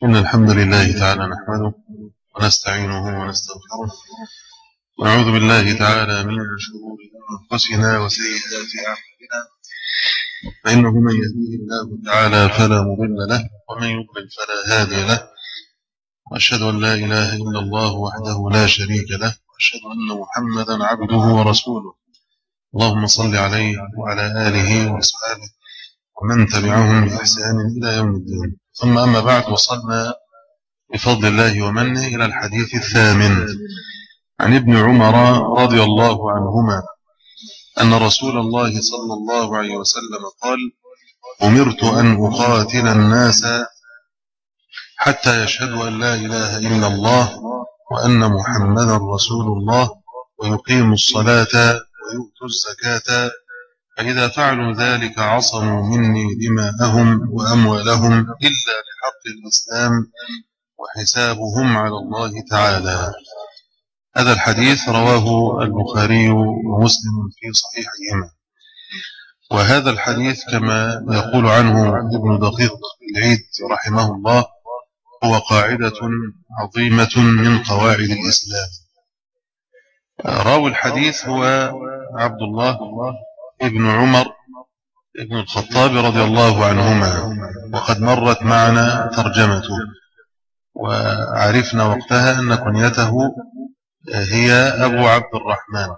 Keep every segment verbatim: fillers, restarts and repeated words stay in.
إن الحمد لله تعالى نحمده ونستعينه ونستغفره ونعوذ بالله تعالى من شرور أنفسنا وسيئات أعمالنا، فإنه من يهديه الله تعالى فلا مضل له ومن يضلل فلا هادي له، وأشهد أن لا إله إلا الله وحده لا شريك له، وأشهد أن محمدا عبده ورسوله. اللهم صل عليه وعلى آله وأصحابه ومن تبعهم بإحسان إلى يوم الدين. ثم أما بعد، وصلنا بفضل الله ومنه إلى الحديث الثامن عن ابن عمر رضي الله عنهما أن رسول الله صلى الله عليه وسلم قال: أمرت أن أقاتل الناس حتى يشهدوا أن لا إله إلا الله وأن محمدا رسول الله ويقيموا الصلاة ويؤتوا الزكاة، فإذا فعلوا ذلك عصموا مني دماءهم وأموالهم إلا بحق الإسلام وحسابهم على الله تعالى. هذا الحديث رواه البخاري ومسلم في صحيحهما. وهذا الحديث كما يقول عنه ابن دقيق العيد رحمه الله هو قاعدة عظيمة من قواعد الإسلام. راوي الحديث هو عبد الله ابن عمر ابن الخطاب رضي الله عنهما، وقد مرت معنا ترجمته وعرفنا وقتها أن كنيته هي أبو عبد الرحمن.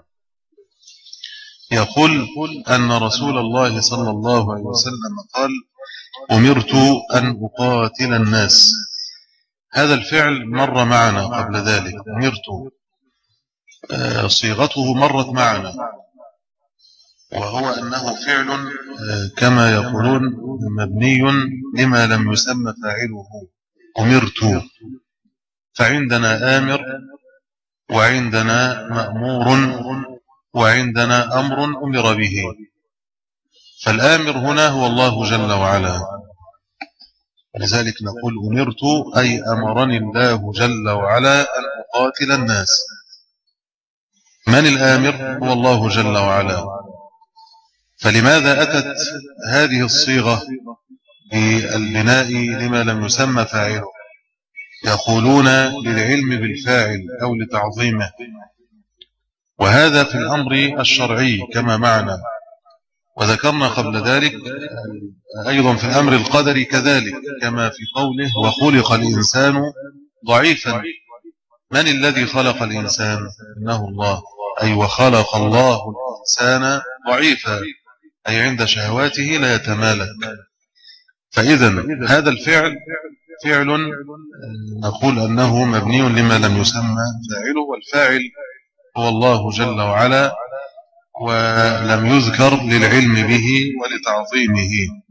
يقول أن رسول الله صلى الله عليه وسلم قال: أمرت أن أقاتل الناس. هذا الفعل مر معنا قبل ذلك، أمرت صيغته مرت معنا، وهو أنه فعل كما يقولون مبني لما لم يسمى فاعله. أمرت، فعندنا آمر وعندنا مأمور وعندنا أمر أمر به، فالآمر هنا هو الله جل وعلا، لذلك نقول أمرت أي أمرني الله جل وعلا أن أقاتل الناس. من الآمر؟ هو الله جل وعلا. فلماذا أتت هذه الصيغة بالبناء لما لم يسمى فاعله؟ يقولون للعلم بالفاعل أو لتعظيمه، وهذا في الأمر الشرعي كما معنا، وذكرنا قبل ذلك أيضا في الأمر القدري كذلك، كما في قوله: وخلق الإنسان ضعيفا. من الذي خلق الإنسان؟ إنه الله، أي وخلق الله الإنسان ضعيفا، أي عند شهواته لا يتمالك. فإذا هذا الفعل فعل نقول أنه مبني لما لم يسمى فاعله، والفاعل هو الله جل وعلا، ولم يذكر للعلم به ولتعظيمه.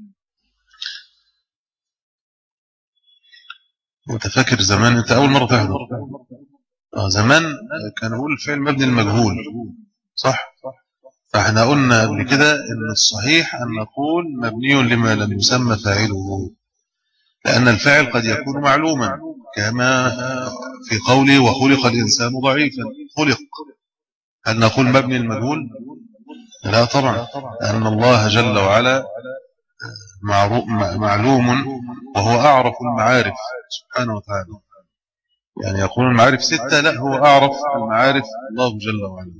انت فاكر زمان، انت أول مرة تحضر زمان كان يقول الفعل مبني المجهول، صح؟ فاحنا قلنا قبل كده ان الصحيح ان نقول مبني لما لم يسمى فاعله، لأن الفاعل قد يكون معلوما، كما في قوله: وخلق الإنسان ضعيفا. خلق، هل نقول مبني المجهول؟ لا طبعا، لأن الله جل وعلا معلوم، وهو أعرف المعارف سبحانه وتعالى. يعني يقول المعارف ستة، لا، هو أعرف المعارف الله جل وعلا.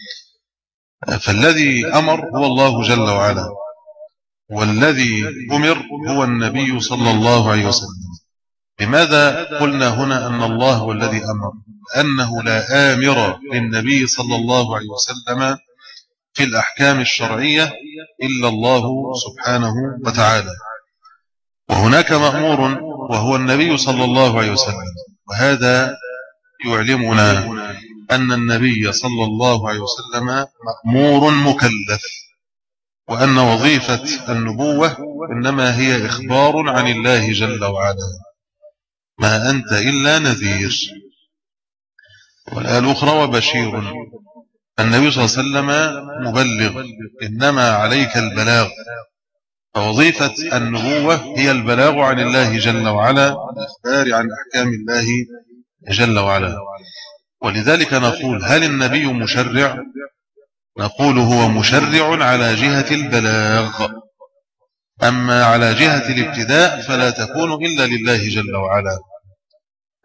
فالذي أمر هو الله جل وعلا، والذي أمر هو النبي صلى الله عليه وسلم. لماذا قلنا هنا أن الله هو الذي أمر؟ أنه لا آمر للنبي صلى الله عليه وسلم في الأحكام الشرعية إلا الله سبحانه وتعالى، وهناك مأمور وهو النبي صلى الله عليه وسلم. وهذا يعلمنا أن النبي صلى الله عليه وسلم مأمور مكلف، وأن وظيفة النبوة إنما هي إخبار عن الله جل وعلا: ما أنت إلا نذير. والآية الأخرى: وبشير. النبي صلى الله عليه وسلم مبلغ، إنما عليك البلاغ. فوظيفة النبوة هي البلاغ عن الله جل وعلا والإخبار عن أحكام الله جل وعلا. ولذلك نقول: هل النبي مشرع؟ نقول هو مشرع على جهة البلاغ، أما على جهة الابتداء فلا تكون إلا لله جل وعلا.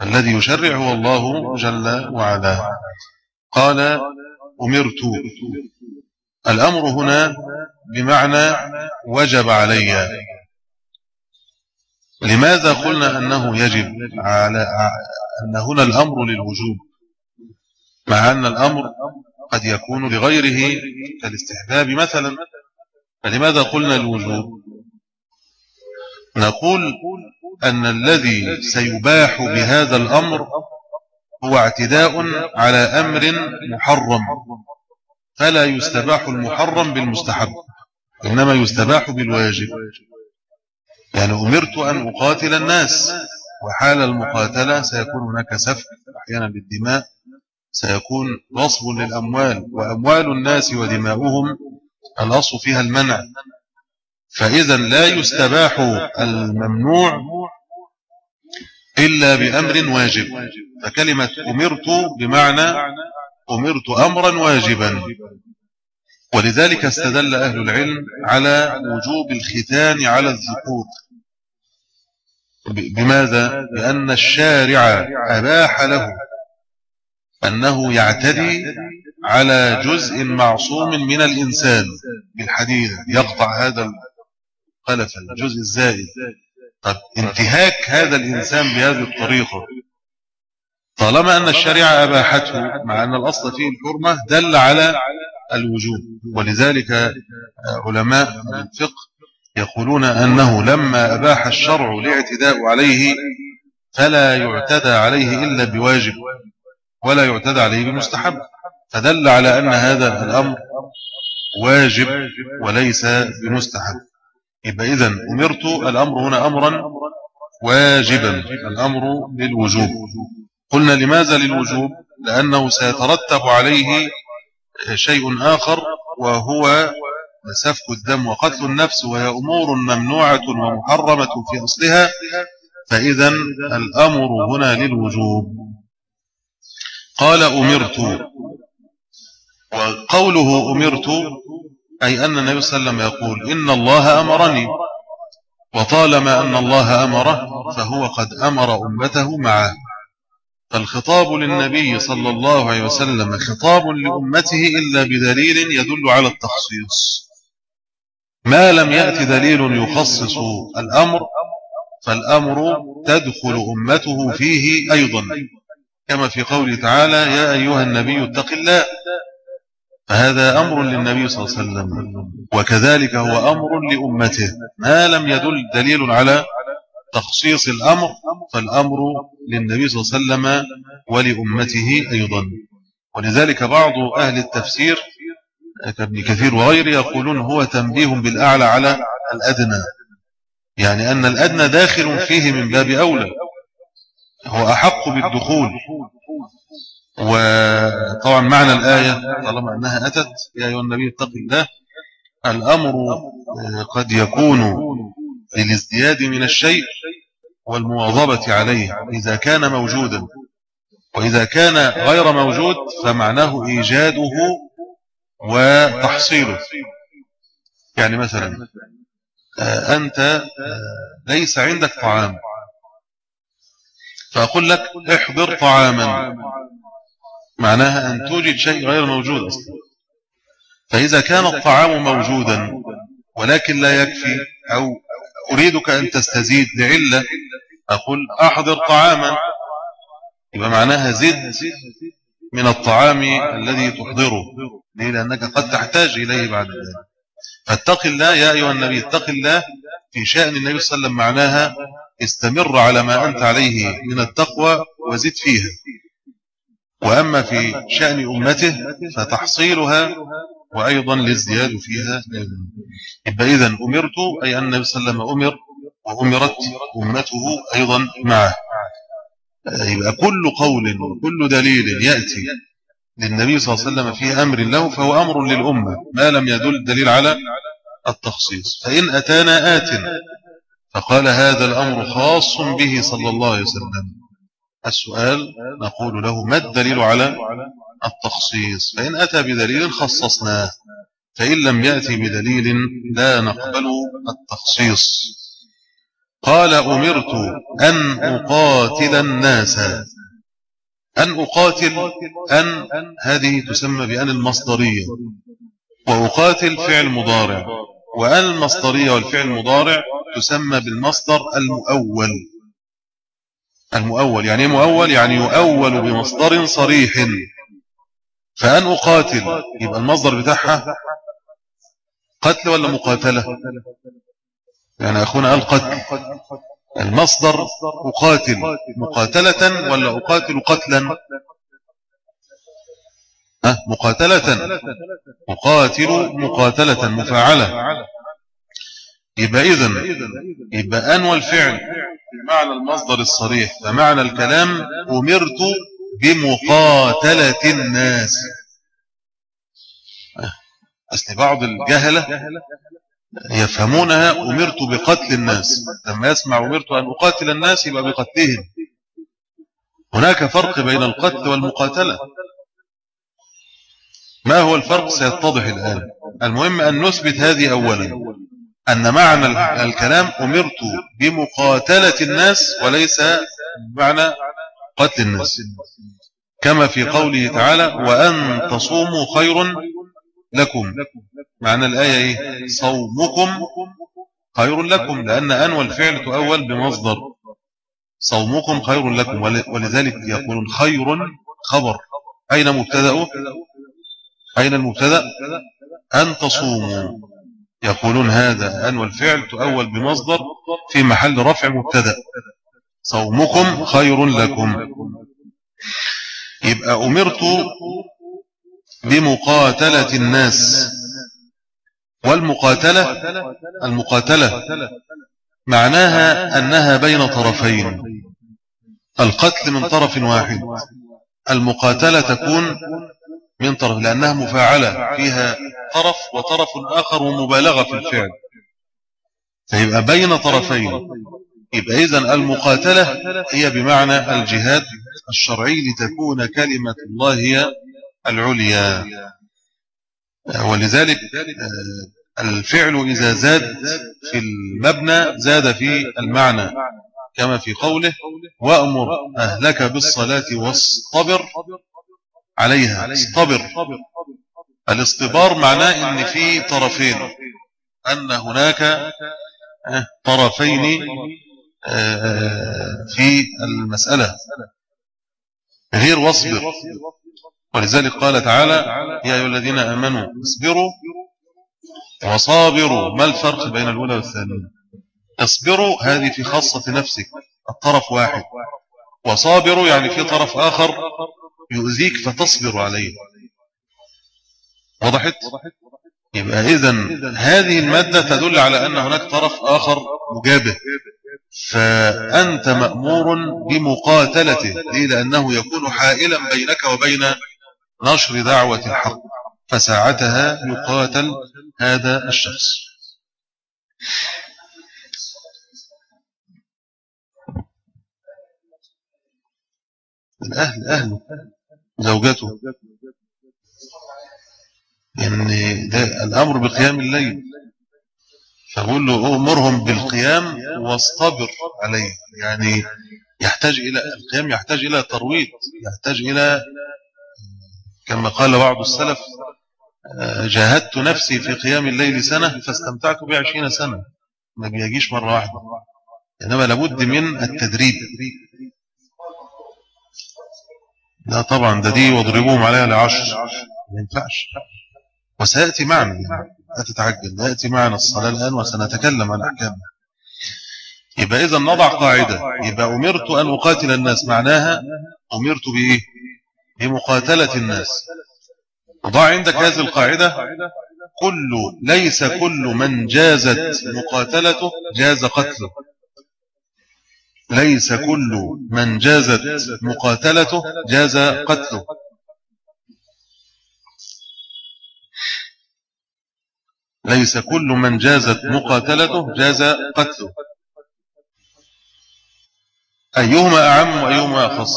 الذي يشرع هو الله جل وعلا. قال أمرت، الأمر هنا بمعنى وجب علي. لماذا قلنا أنه يجب على أن هنا الأمر للوجوب مع أن الأمر قد يكون لغيره كالاستحباب مثلا؟ فلماذا قلنا الوجوب؟ نقول أن الذي سيباح بهذا الأمر هو اعتداء على أمر محرم، فلا يستباح المحرم بالمستحب، إنما يستباح بالواجب. يعني أمرت أن أقاتل الناس، وحال المقاتلة سيكون هناك سفك أحيانا للدماء، سيكون غصب للأموال، وأموال الناس ودماؤهم الأصل فيها المنع، فإذا لا يستباح الممنوع إلا بأمر واجب. فكلمة أمرت بمعنى أمرت أمرا واجبا. ولذلك استدل أهل العلم على وجوب الختان على الذكور. بماذا؟ بأن الشارع أباح له أنه يعتدي على جزء معصوم من الإنسان بالحديد، يقطع هذا الخلف الجزء الزائد. طب انتهاك هذا الإنسان بهذه الطريقة طالما أن الشريعة أباحته مع أن الأصل فيه الحرمة دل على الوجوب. ولذلك علماء الفقه يقولون أنه لما أباح الشرع الاعتداء عليه فلا يعتدى عليه إلا بواجب ولا يعتدى عليه بمستحب، فدل على أن هذا الأمر واجب وليس بمستحب. يبقى إذن أمرت الأمر هنا أمرا واجبا، الأمر للوجوب. قلنا لماذا للوجوب؟ لأنه سيترتب عليه شيء آخر وهو سفك الدم وقتل النفس، وهي أمور ممنوعة ومحرمة في أصلها، فإذا الأمر هنا للوجوب. قال أمرت، وقوله أمرت أي أن النبي صلى الله عليه وسلم يقول إن الله أمرني، وطالما أن الله أمره فهو قد أمر أمته معه، فالخطاب للنبي صلى الله عليه وسلم خطاب لأمته إلا بدليل يدل على التخصيص. ما لم يأتي دليل يخصص الأمر فالأمر تدخل أمته فيه أيضا، كما في قوله تعالى يا أيها النبي اتق الله، فهذا أمر للنبي صلى الله عليه وسلم، وكذلك هو أمر لأمته. ما لم يدل دليل على تخصيص الأمر فالأمر للنبي صلى الله عليه وسلم ولأمته أيضا. ولذلك بعض أهل التفسير كابن كثير وغيره يقولون هو تنبيه بالأعلى على الأدنى، يعني أن الأدنى داخل فيه من باب أولى، هو أحق بالدخول. وطبعا معنى الآية طالما أنها أتت يا أيها النبي اتق الله، الأمر قد يكون للازدياد من الشيء والمواظبة عليه إذا كان موجودا، وإذا كان غير موجود فمعناه إيجاده وتحصيله. يعني مثلا أنت ليس عندك طعام فأقول لك احضر طعاما، معناها أن توجد شيء غير موجود أصلا. فإذا كان الطعام موجودا ولكن لا يكفي أو أريدك أن تستزيد لعلة أقول أحضر طعاما، يبقى معناها زد من الطعام الذي تحضره، ليه؟ لأنك قد تحتاج إليه بعد ذلك. فاتق الله يا أيها النبي اتق الله في شأن النبي صلى الله عليه وسلم معناها استمر على ما أنت عليه من التقوى وزد فيها. وأما في شأن أمته فتحصيلها وأيضا الازدياد فيها. يبقى إذن أمرت أي أن النبي صلى الله عليه وسلم أمر وأمرت أمته أيضا معه. يبقى كل قول وكل دليل يأتي للنبي صلى الله عليه وسلم في أمر له فهو أمر للأمة ما لم يدل دليل على التخصيص. فإن أتانا آت فقال هذا الأمر خاص به صلى الله عليه وسلم، السؤال نقول له ما الدليل على التخصيص؟ فإن أتى بدليل خصصناه، فإن لم يأتي بدليل لا نقبل التخصيص. قال أمرت أن أقاتل الناس. أن أقاتل، أن هذه تسمى بأن المصدرية، وأقاتل فعل مضارع، وأن المصدرية والفعل المضارع تسمى بالمصدر المؤول. المؤول يعني مؤول، يعني يؤول بمصدر صريح. فأن أقاتل يبقى المصدر بتاعها قتل ولا مقاتلة؟ يعني أخونا قال قتل، المصدر أقاتل مقاتلة ولا أقاتل قتلا؟ أه مقاتلة، أقاتل مقاتلة مفاعلة. يبقى إذن يبقى أن والفعل بمعنى المصدر الصريح، فمعنى الكلام أمرت بمقاتلة الناس. أصل بعض الجهلة يفهمونها أمرت بقتل الناس، لما يسمع أمرت أن أقاتل الناس يبقى بقتلهم. هناك فرق بين القتل والمقاتلة. ما هو الفرق سيتضح الآن. المهم أن نثبت هذه أولا، أن معنى الكلام أمرت بمقاتلة الناس وليس معنى قتل الناس، كما في قوله تعالى وأن تصوموا خير لكم. معنى الآية إيه؟ صومكم خير لكم، لأن أن والفعل تؤول بمصدر صومكم خير لكم، ولذلك يقولون خير خبر. أين مبتدأ؟ أين المبتدأ؟ أن تصوموا. يقولون هذا أن والفعل تؤول بمصدر في محل رفع مبتدأ، صومكم خير لكم. يبقى أمرت بمقاتلة الناس. والمقاتلة المقاتلة معناها أنها بين طرفين، القتل من طرف واحد، المقاتلة تكون من طرف لأنها مفاعلة فيها طرف وطرف آخر ومبالغة في الفعل، فيبقى بين طرفين. يبقى إذن المقاتلة هي بمعنى الجهاد الشرعي لتكون كلمة الله هي العليا. ولذلك الفعل إذا زاد في المبنى زاد في المعنى، كما في قوله وأمر أهلك بالصلاة واصطبر عليها. اصطبر، الاصطبار معناه ان في طرفين، ان هناك طرفين في المسألة غير واصبر. ولذلك قال تعالى يا أيها الذين آمنوا اصبروا وصابروا. ما الفرق بين الأولى والثانية؟ اصبروا هذه في خاصة نفسك، الطرف واحد، وصابروا يعني في طرف آخر يؤذيك فتصبر عليه. وضحت؟ يبقى إذن هذه المادة تدل على أن هناك طرف آخر مجابه، فأنت مأمور بمقاتلته. ليه؟ لأنه يكون حائلا بينك وبين نشر دعوة الحق، فساعتها يقاتل هذا الشخص. الأهل أهله زوجته، يعني ده الأمر بقيام الليل، فقول له أمرهم بالقيام واصطبر عليه. يعني يحتاج إلى القيام، يحتاج إلى ترويض، يحتاج إلى كما قال بعض السلف جاهدت نفسي في قيام الليل سنة فاستمتعت بعشرين سنة. ما بيجيش مرة واحدة، إنما لابد من التدريب. لا طبعا ده دي واضربوهم عليها لعشر، ما ينفعش. وسيأتي معنا، يعني لا تتعجل، يأتي معنا الصلاة الآن وسنتكلم عن أحكامها. يبقى إذا نضع قاعدة، يبقى أمرت أن أقاتل الناس معناها أمرت بإيه؟ بمقاتلة الناس. وضع عندك هذه القاعدة، كل ليس كل من جازت مقاتلته جاز قتله. ليس كل من جازت مقاتلته جاز قتله. ليس كل من جازت مقاتلته جاز قتله. أيهما أعم وأيهما أخص؟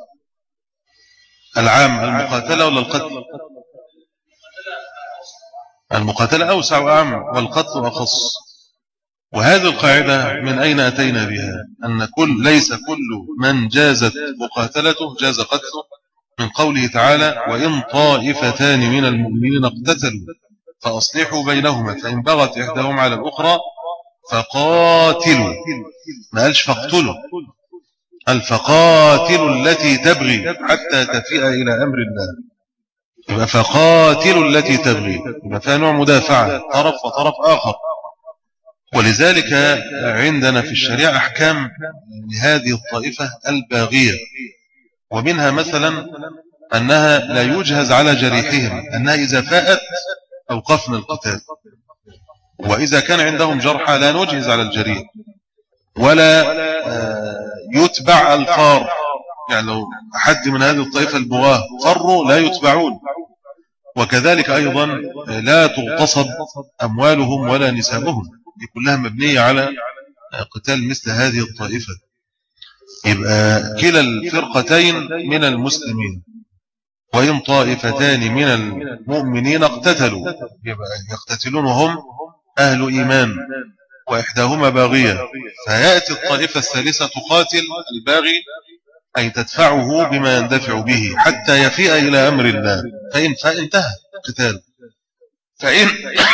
العام المقاتلة ولا القتل؟ المقاتلة أوسع وأعم، والقتل أخص. وهذه القاعدة من أين أتينا بها؟ أن كل ليس كل من جازت مقاتلته جاز قتله، من قوله تعالى وإن طائفتان من المؤمنين اقتتلوا فأصلحوا بينهما فإن بغت إحداهما على الأخرى فقاتلوا، ما قالش فاقتلوا، قال فقاتلوا التي تبغي حتى تفيء إلى أمر الله. يبقى فقاتلوا التي تبغي، يبقى فيها نوع مدافعة، طرف وطرف آخر. ولذلك عندنا في الشريعة أحكام لهذه الطائفة الباغية، ومنها مثلا أنها لا يجهز على جريحهم، أنها إذا فاءت أوقفنا القتال، وإذا كان عندهم جرحى لا نجهز على الجريح، ولا يتبع الفار، يعني لو حد من هذه الطائفة البغاة فروا لا يتبعون. وكذلك أيضا لا تغتصب أموالهم ولا نسابهم، دي كلها مبنية على قتال مثل هذه الطائفة. يبقى كلا الفرقتين من المسلمين، وإن طائفتان من المؤمنين اقتتلوا، يبقى يقتتلون وهم أهل إيمان وإحداهما باغية، فيأتي الطائفة الثالثة تقاتل الباغي أي تدفعه بما يندفع به حتى يفيء إلى أمر الله، فإن فانتهى القتال، فإن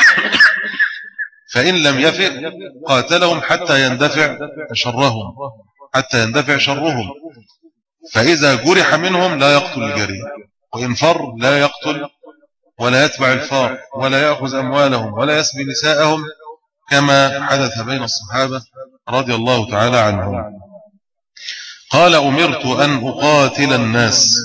فإن لم يفئ قاتلهم حتى يندفع شرهم حتى يندفع شرهم، فإذا جرح منهم لا يقتل الجريح، وإن فر لا يقتل ولا يتبع الفار ولا يأخذ أموالهم ولا يسبي نساءهم، كما حدث بين الصحابة رضي الله تعالى عنهم. قال أمرت أن أقاتل الناس.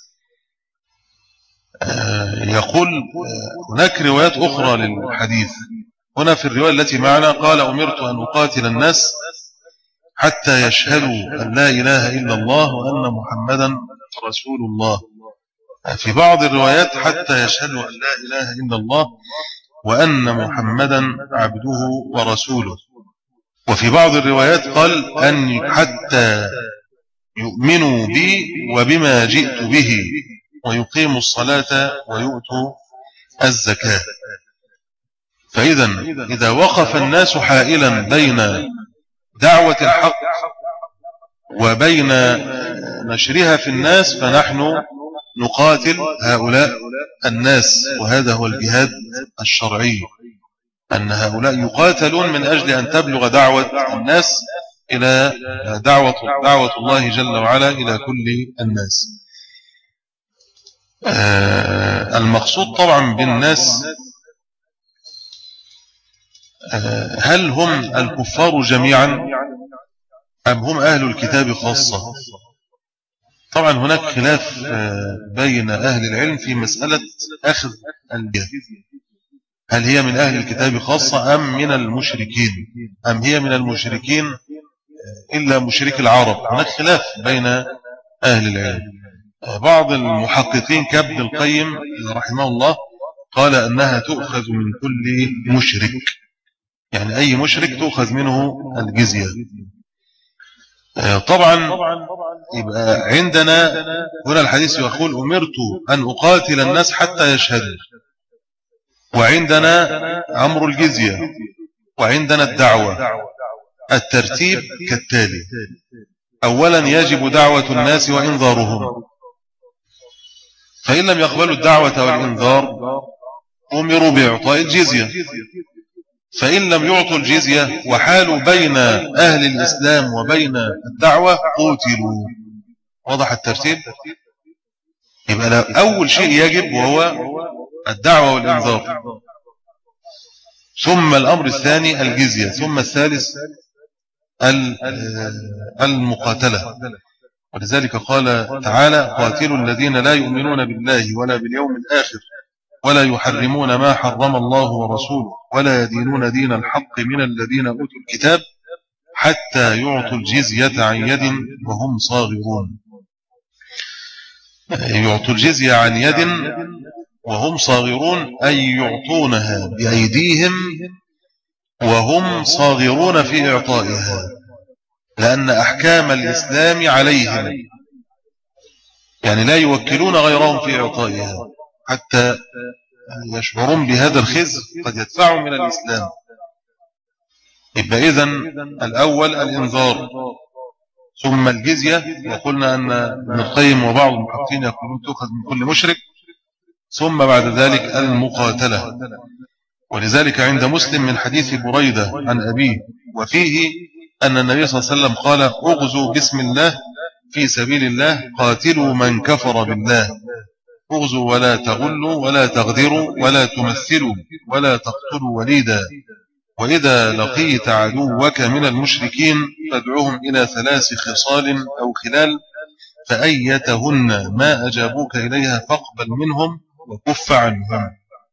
يقول هناك روايات أخرى للحديث، هنا في الرواية التي معنا قال أمرت أن أقاتل الناس حتى يشهدوا أن لا إله إلا الله وأن محمدا رسول الله. في بعض الروايات حتى يشهدوا أن لا إله إلا الله وأن محمدا عبده ورسوله. وفي بعض الروايات قال أن حتى يؤمنوا بي وبما جئت به ويقيموا الصلاة ويؤتوا الزكاة. فإذا إذا وقف الناس حائلا بين دعوة الحق وبين نشرها في الناس فنحن نقاتل هؤلاء الناس، وهذا هو الجهاد الشرعي، أن هؤلاء يقاتلون من أجل أن تبلغ دعوة الناس إلى دعوة, دعوة الله جل وعلا إلى كل الناس. آه المقصود طبعا بالناس آه هل هم الكفار جميعا أم هم أهل الكتاب خاصة؟ طبعا هناك خلاف آه بين أهل العلم في مسألة أخذ الجزية، هل هي من أهل الكتاب خاصة أم من المشركين، أم هي من المشركين إلا مشرك العرب؟ هناك خلاف بين أهل العلم. بعض المحققين كابن القيم رحمه الله قال أنها تؤخذ من كل مشرك، يعني أي مشرك تؤخذ منه الجزية. طبعا يبقى عندنا هنا الحديث يقول أمرت أن أقاتل الناس حتى يشهدوا، وعندنا أمر الجزية، وعندنا الدعوة. الترتيب كالتالي: أولا يجب دعوة الناس وإنذارهم، فإن لم يقبلوا الدعوة والإنذار أمروا بإعطاء الجزية، فإن لم يعطوا الجزية وحالوا بين أهل الإسلام وبين الدعوة قتلوا. واضح الترتيب؟ يبقى أول شيء يجب وهو الدعوة والإنذار، ثم الأمر الثاني الجزية، ثم الثالث المقاتلة. ولذلك قال تعالى: قاتلوا الذين لا يؤمنون بالله ولا باليوم الآخر ولا يحرمون ما حرم الله ورسوله ولا يدينون دين الحق من الذين أوتوا الكتاب حتى يعطوا الجزية عن يد وهم صاغرون. يعطوا الجزية عن يد وهم صاغرون أي يعطونها بأيديهم وهم صاغرون في إعطائها، لأن أحكام الإسلام عليهم، يعني لا يوكلون غيرهم في إعطائها حتى يشعرون بهذا الخزي قد يدفعهم من الإسلام. يبقى إذن الأول الإنذار ثم الجزية، وقلنا أن ابن القيم وبعض المحققين يقولون تؤخذ من كل مشرك، ثم بعد ذلك المقاتلة. ولذلك عند مسلم من حديث بريدة عن أبيه وفيه أن النبي صلى الله عليه وسلم قال اغزوا بسم الله في سبيل الله قاتلوا من كفر بالله، اغزوا ولا تغلوا ولا تغدروا ولا تمثلوا ولا تقتلوا وليدا، وإذا لقيت عدوك من المشركين فادعوهم إلى ثلاث خصال أو خلال فأيتهن ما أجابوك إليها فاقبل منهم وكف عنهم.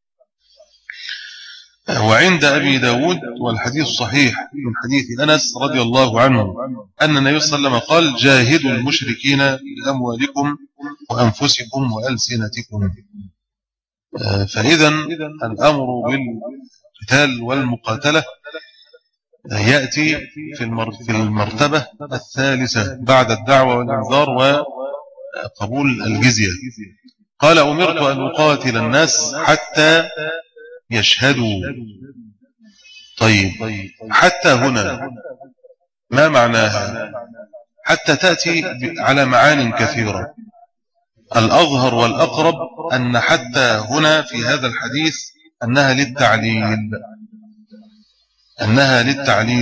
وعند أبي داود والحديث صحيح من حديث أنس رضي الله عنه أن النبي صلى الله عليه وسلم قال جاهدوا المشركين بأموالكم وأنفسكم وألسنتكم. فإذا الأمر بالقتال والمقاتلة يأتي في المرتبة الثالثة بعد الدعوة والإنذار وقبول الجزية. قال أمرت أن أقاتل الناس حتى يشهدوا. طيب حتى هنا ما معناها؟ حتى تأتي على معان كثيرة. الأظهر والأقرب أن حتى هنا في هذا الحديث أنها للتعليل، أنها للتعليل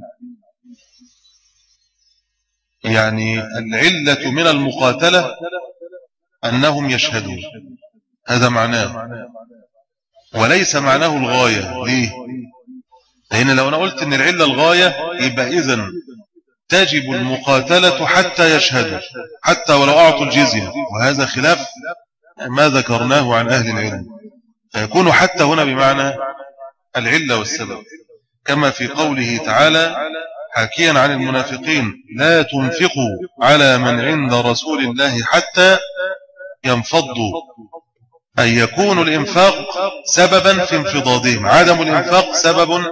يعني العلة من المقاتلة أنهم يشهدون، هذا معناه، وليس معناه الغاية. ليه؟ لأن لو أنا قلت أن العلة الغاية يبقى إذن تجب المقاتلة حتى يشهدوا حتى ولو أعطوا الجزية، وهذا خلاف ما ذكرناه عن أهل العلم. فيكون حتى هنا بمعنى العلة والسبب، كما في قوله تعالى حاكيا عن المنافقين لا تنفقوا على من عند رسول الله حتى ينفضوا، أن يكون الإنفاق سببا في انفضاضهم، عدم الإنفاق سبب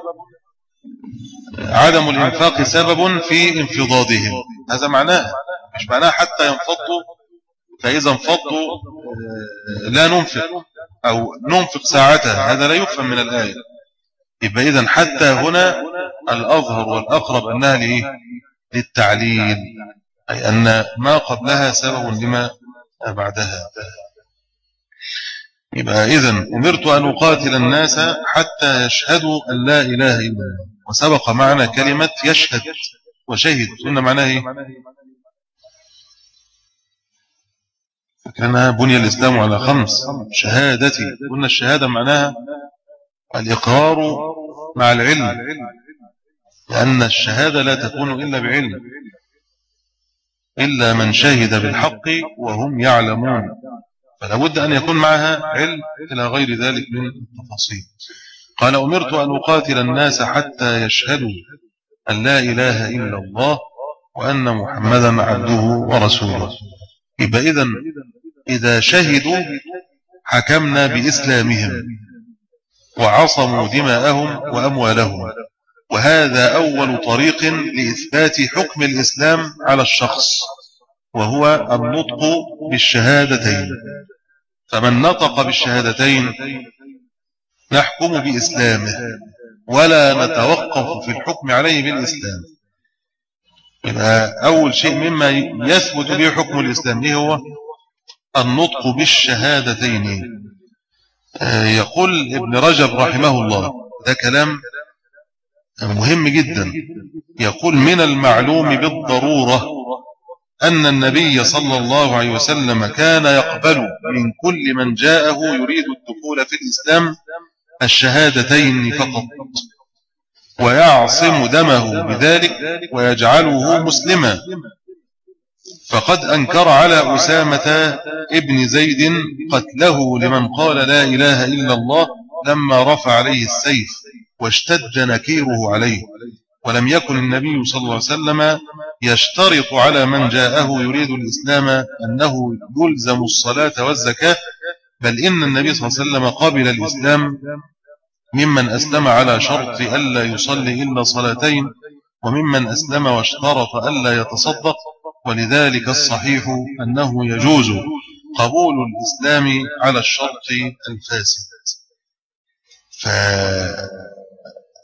عدم الإنفاق سبب في انفضاضهم، هذا معناه، مش معناه حتى ينفضوا فإذا انفضوا لا ننفق أو ننفق ساعتها، هذا لا يفهم من الآية. يبقى إذن حتى هنا الأظهر والأقرب أنها لإيه؟ للتعليل، أي أن ما قبلها سبب لما بعدها. يبقى إذن أمرت أن أقاتل الناس حتى يشهدوا أن لا إله إلا الله، وسبق معنا كلمة يشهد وشهد، قلنا معناها إيه؟ فكرنا بني الإسلام على خمس شهادتي، قلنا الشهادة معناها الإقرار مع العلم، لأن الشهادة لا تكون إلا بعلم، إلا من شهد بالحق وهم يعلمون، فلا بد أن يكون معها علم إلى غير ذلك من التفاصيل. قال أمرت أن أقاتل الناس حتى يشهدوا أن لا إله إلا الله وأن محمدا عبده ورسوله. يبقى إذن إذا شهدوا حكمنا بإسلامهم وعصموا دماءهم وأموالهم، وهذا أول طريق لإثبات حكم الإسلام على الشخص، وهو النطق بالشهادتين. فمن نطق بالشهادتين نحكم بإسلامه ولا نتوقف في الحكم عليه بالإسلام. يبقى أول شيء مما يثبت به حكم الإسلام إيه هو؟ النطق بالشهادتين. يقول ابن رجب رحمه الله، ده كلام مهم جدا، يقول من المعلوم بالضرورة أن النبي صلى الله عليه وسلم كان يقبل من كل من جاءه يريد الدخول في الإسلام الشهادتين فقط، ويعصم دمه بذلك ويجعله مسلما. فقد أنكر على أسامة ابن زيد قتله لمن قال لا إله إلا الله لما رفع عليه السيف واشتد نكيره عليه، ولم يكن النبي صلى الله عليه وسلم يشترط على من جاءه يريد الإسلام أنه يلزم الصلاة والزكاة، بل إن النبي صلى الله عليه وسلم قبل الإسلام ممن أسلم على شرط ألا يصلي إلا صلاتين، وممن أسلم واشترط ألا يتصدق، ولذلك الصحيح أنه يجوز قبول الإسلام على الشرط الفاسد.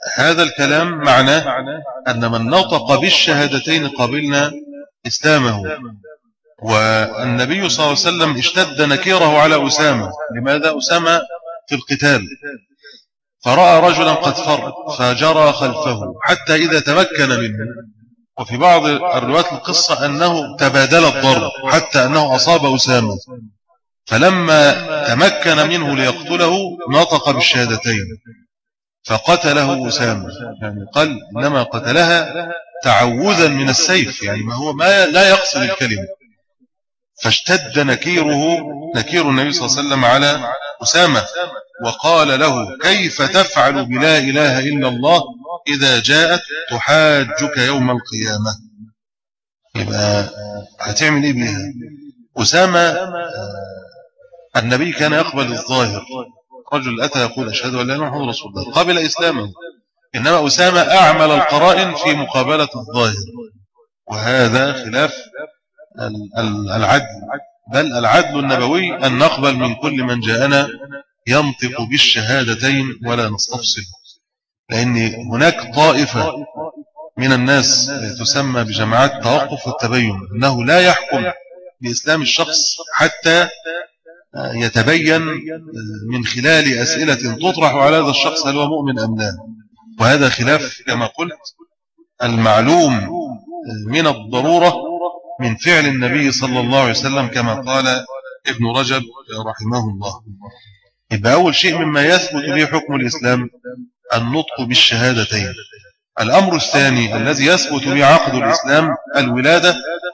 هذا الكلام معناه أن من نطق بالشهادتين قبلنا إسلامه. والنبي صلى الله عليه وسلم اشتد نكيره على أسامة. لماذا؟ أسامة في القتال، فرأى رجلا قد فر فجرى خلفه حتى إذا تمكن منه. وفي بعض الروايات القصة أنه تبادل الضرب حتى أنه أصاب أسامة، فلما تمكن منه ليقتله نطق بالشهادتين فقتله أسامة. يعني قال إنما قتلها تعوذا من السيف، يعني ما هو ما لا يقصد الكلمة. فاشتد نكيره نكير النبي صلى الله عليه وسلم على أسامة، وقال له كيف تفعل بلا إله إلا الله إذا جاءت تحاجك يوم القيامة؟ يبقى هتعمل إيه بيها؟ أسامة النبي كان يقبل الظاهر، رجل أتى يقول أشهد أن لا إله إلا الله رسول الله، قبل إسلامه. إنما أسامة أعمل القرائن في مقابلة الظاهر، وهذا خلاف العدل، بل العدل النبوي أن نقبل من كل من جاءنا ينطق بالشهادتين ولا نستفصل. لأن هناك طائفة من الناس تسمى بجماعات التوقف والتبين، أنه لا يحكم بإسلام الشخص حتى يتبين من خلال أسئلة تطرح على هذا الشخص هل هو مؤمن أم لا. وهذا خلاف كما قلت المعلوم من الضرورة من فعل النبي صلى الله عليه وسلم، كما قال ابن رجب رحمه الله. يبقى أول شيء مما يثبت به حكم الإسلام النطق بالشهادتين. الأمر الثاني الذي يثبت به عقد الإسلام الولادة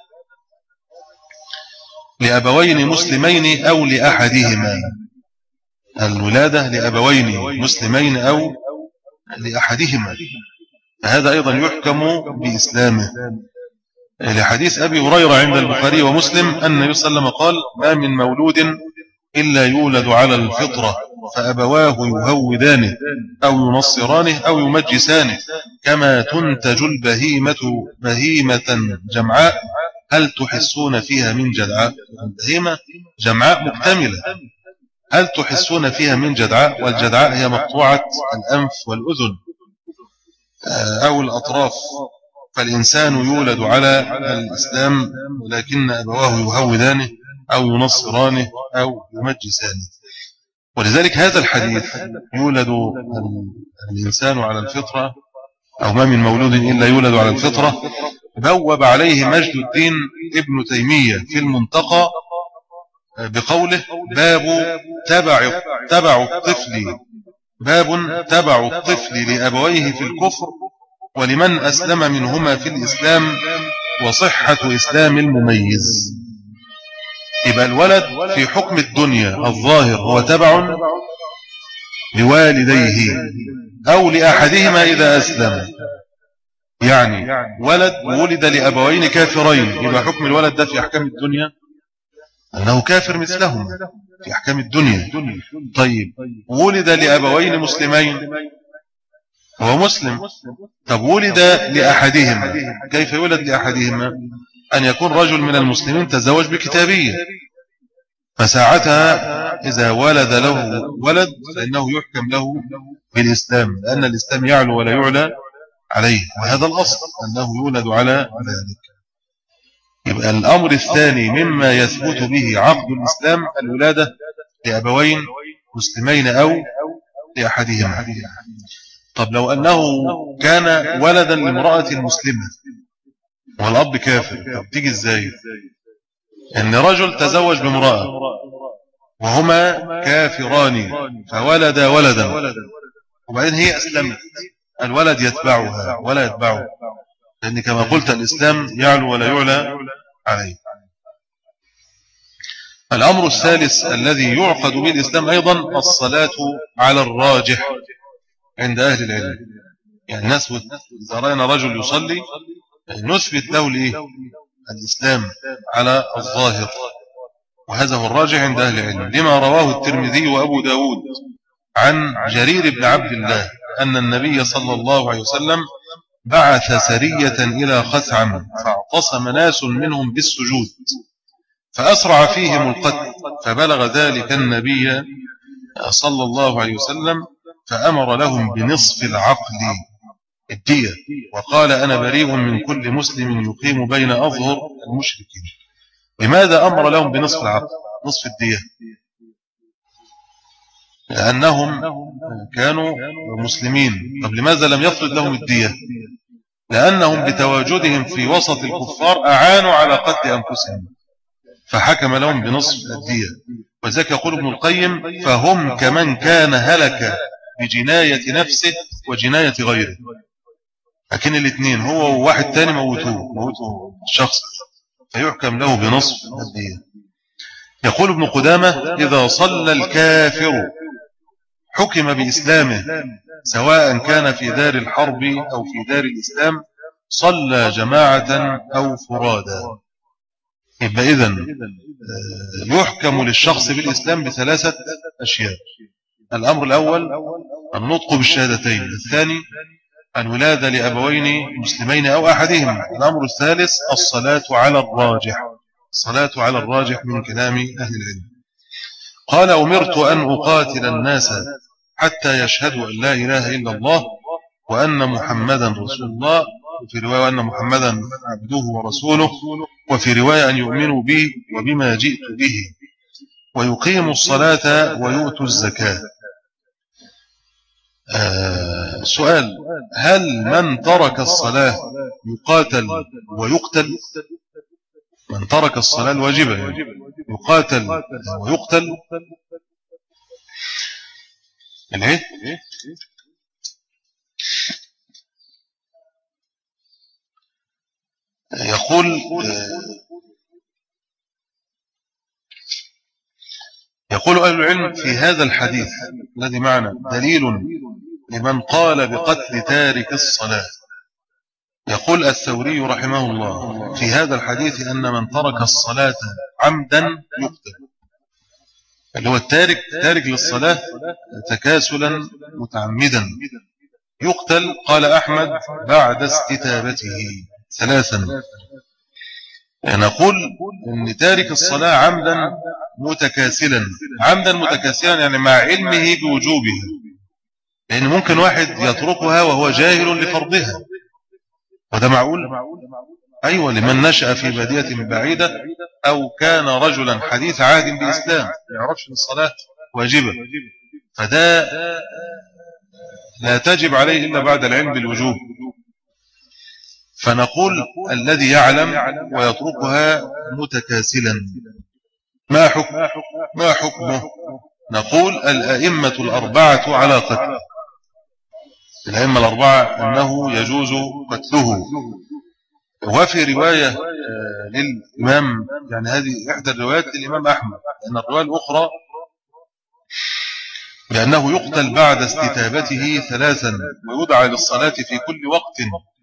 لأبوين مسلمين أو لأحدهما. الولادة لأبوين مسلمين أو لأحدهما، هذا أيضا يحكم بإسلامه. لحديث أبي هريرة عند البخاري ومسلم أن النبي صلى الله عليه وسلم قال ما من مولود إلا يولد على الفطرة فأبواه يهودانه أو ينصرانه أو يمجسانه كما تنتج البهيمة بهيمة جمعاء هل تحسون فيها من جدعاء. البهيمة جمعاء مكتملة، هل تحسون فيها من جدعاء؟ والجدعاء هي مقطوعة الأنف والأذن أو الأطراف. فالإنسان يولد على الإسلام ولكن أبواه يهودانه أو ينصرانه أو يمجسانه. ولذلك هذا الحديث يولد الإنسان على الفطرة أو ما من مولود إلا يولد على الفطرة بوب عليه مجد الدين ابن تيمية في المنتقى بقوله باب تبع تبع الطفل باب تبع الطفل لأبويه في الكفر ولمن أسلم منهما في الإسلام وصحة إسلام المميز. يبقى الولد في حكم الدنيا الظاهر هو تبع لوالديه أو لأحدهما إذا أسلم. يعني ولد ولد لأبوين كافرين، يبقى حكم الولد ده في أحكام الدنيا أنه كافر مثلهم في أحكام الدنيا. طيب ولد لأبوين مسلمين هو مسلم. طب ولد لأحدهما، كيف يولد لأحدهما؟ أن يكون رجل من المسلمين تزوج بكتابية، فساعتها إذا ولد له ولد فإنه يحكم له بالإسلام، لأن الإسلام يعلو ولا يعلى عليه، وهذا الأصل أنه يولد على ذلك. يبقى الأمر الثاني مما يثبت به عقد الإسلام الولادة لأبوين مسلمين أو لأحدهما. طب لو أنه كان ولدا لامرأة مسلمة والأب كافر، طب تيجي إزاي؟ إن رجل تزوج بامرأة وهما كافران فولد ولدا وبعدين هي أسلمت، الولد يتبعها ولا يتبعه، لأن كما قلت الإسلام يعلو ولا يعلى عليه. الأمر الثالث الذي يعقد به الإسلام أيضا الصلاة على الراجح عند أهل العلم. يعني نثبت إذا رأينا رجل يصلي نثبت له الإيه؟ الإسلام على الظاهر، وهذا هو الراجح عند أهل العلم لما رواه الترمذي وأبو داود عن جرير بن عبد الله أن النبي صلى الله عليه وسلم بعث سرية إلى خثعم فاعتصم ناس منهم بالسجود فأسرع فيهم القتل، فبلغ ذلك النبي صلى الله عليه وسلم فأمر لهم بنصف العقل الدية، وقال أنا بريء من كل مسلم يقيم بين أظهر المشركين. لماذا أمر لهم بنصف العقل نصف الدية؟ لأنهم كانوا مسلمين. طب لماذا لم يفرض لهم الدية؟ لأنهم بتواجدهم في وسط الكفار أعانوا على قتل أنفسهم، فحكم لهم بنصف الدية. وذلك يقول ابن القيم فهم كمن كان هلك بجناية نفسه وجناية غيره، لكن الاثنين هو وواحد تاني موتوه موتوه الشخص، فيحكم له بنصف الدية. يقول ابن قدامة إذا صلى الكافر حكم بإسلامه سواء كان في دار الحرب أو في دار الإسلام، صلى جماعة أو فرادا. يبقى إذن يحكم للشخص بالإسلام بثلاثة أشياء: الأمر الأول النطق بالشهادتين، الثاني الولادة لأبوين مسلمين أو أحدهما، الأمر الثالث الصلاة على الراجح الصلاة على الراجح من كلام أهل العلم. قال أمرت أن أقاتل الناس حتى يشهدوا أن لا إله إلا الله وأن محمدا رسول الله، وفي رواية وأن محمدا عبده ورسوله، وفي رواية أن يؤمنوا بي وبما جئت به ويقيموا الصلاة ويؤتوا الزكاة. آه سؤال: هل من ترك الصلاة يقاتل ويقتل؟ من ترك الصلاة الواجبة يقاتل ويقتل؟ الايه؟ يقول يقول أهل العلم في هذا الحديث الذي معنا دليل لمن قال بقتل تارك الصلاة. يقول الثوري رحمه الله في هذا الحديث أن من ترك الصلاة عمدا يقتل، اللي هو التارك تارك للصلاة تكاسلا متعمدا يقتل. قال أحمد بعد استتابته ثلاثا. نقول أن تارك الصلاة عمدا متكاسلا، عمدا متكاسلا يعني مع علمه بوجوبها، لأن ممكن واحد يتركها وهو جاهل لفرضها، وده معقول؟ أيوة، لمن نشأ في بادية بعيدة أو كان رجلا حديث عهد بإسلام ما يعرفش الصلاة واجبة، فده لا تجب عليه إلا بعد العلم بالوجوب. فنقول الذي يعلم ويتركها متكاسلا ما حكم ما حكمه؟ نقول الأئمة الأربعة على قتل الأئمة الأربعة أنه يجوز قتله. وفي رواية للإمام، يعني هذه إحدى الروايات للإمام أحمد، لأن الرواية الأخرى لأنه يقتل بعد استتابته ثلاثا ويدعى للصلاة في كل وقت،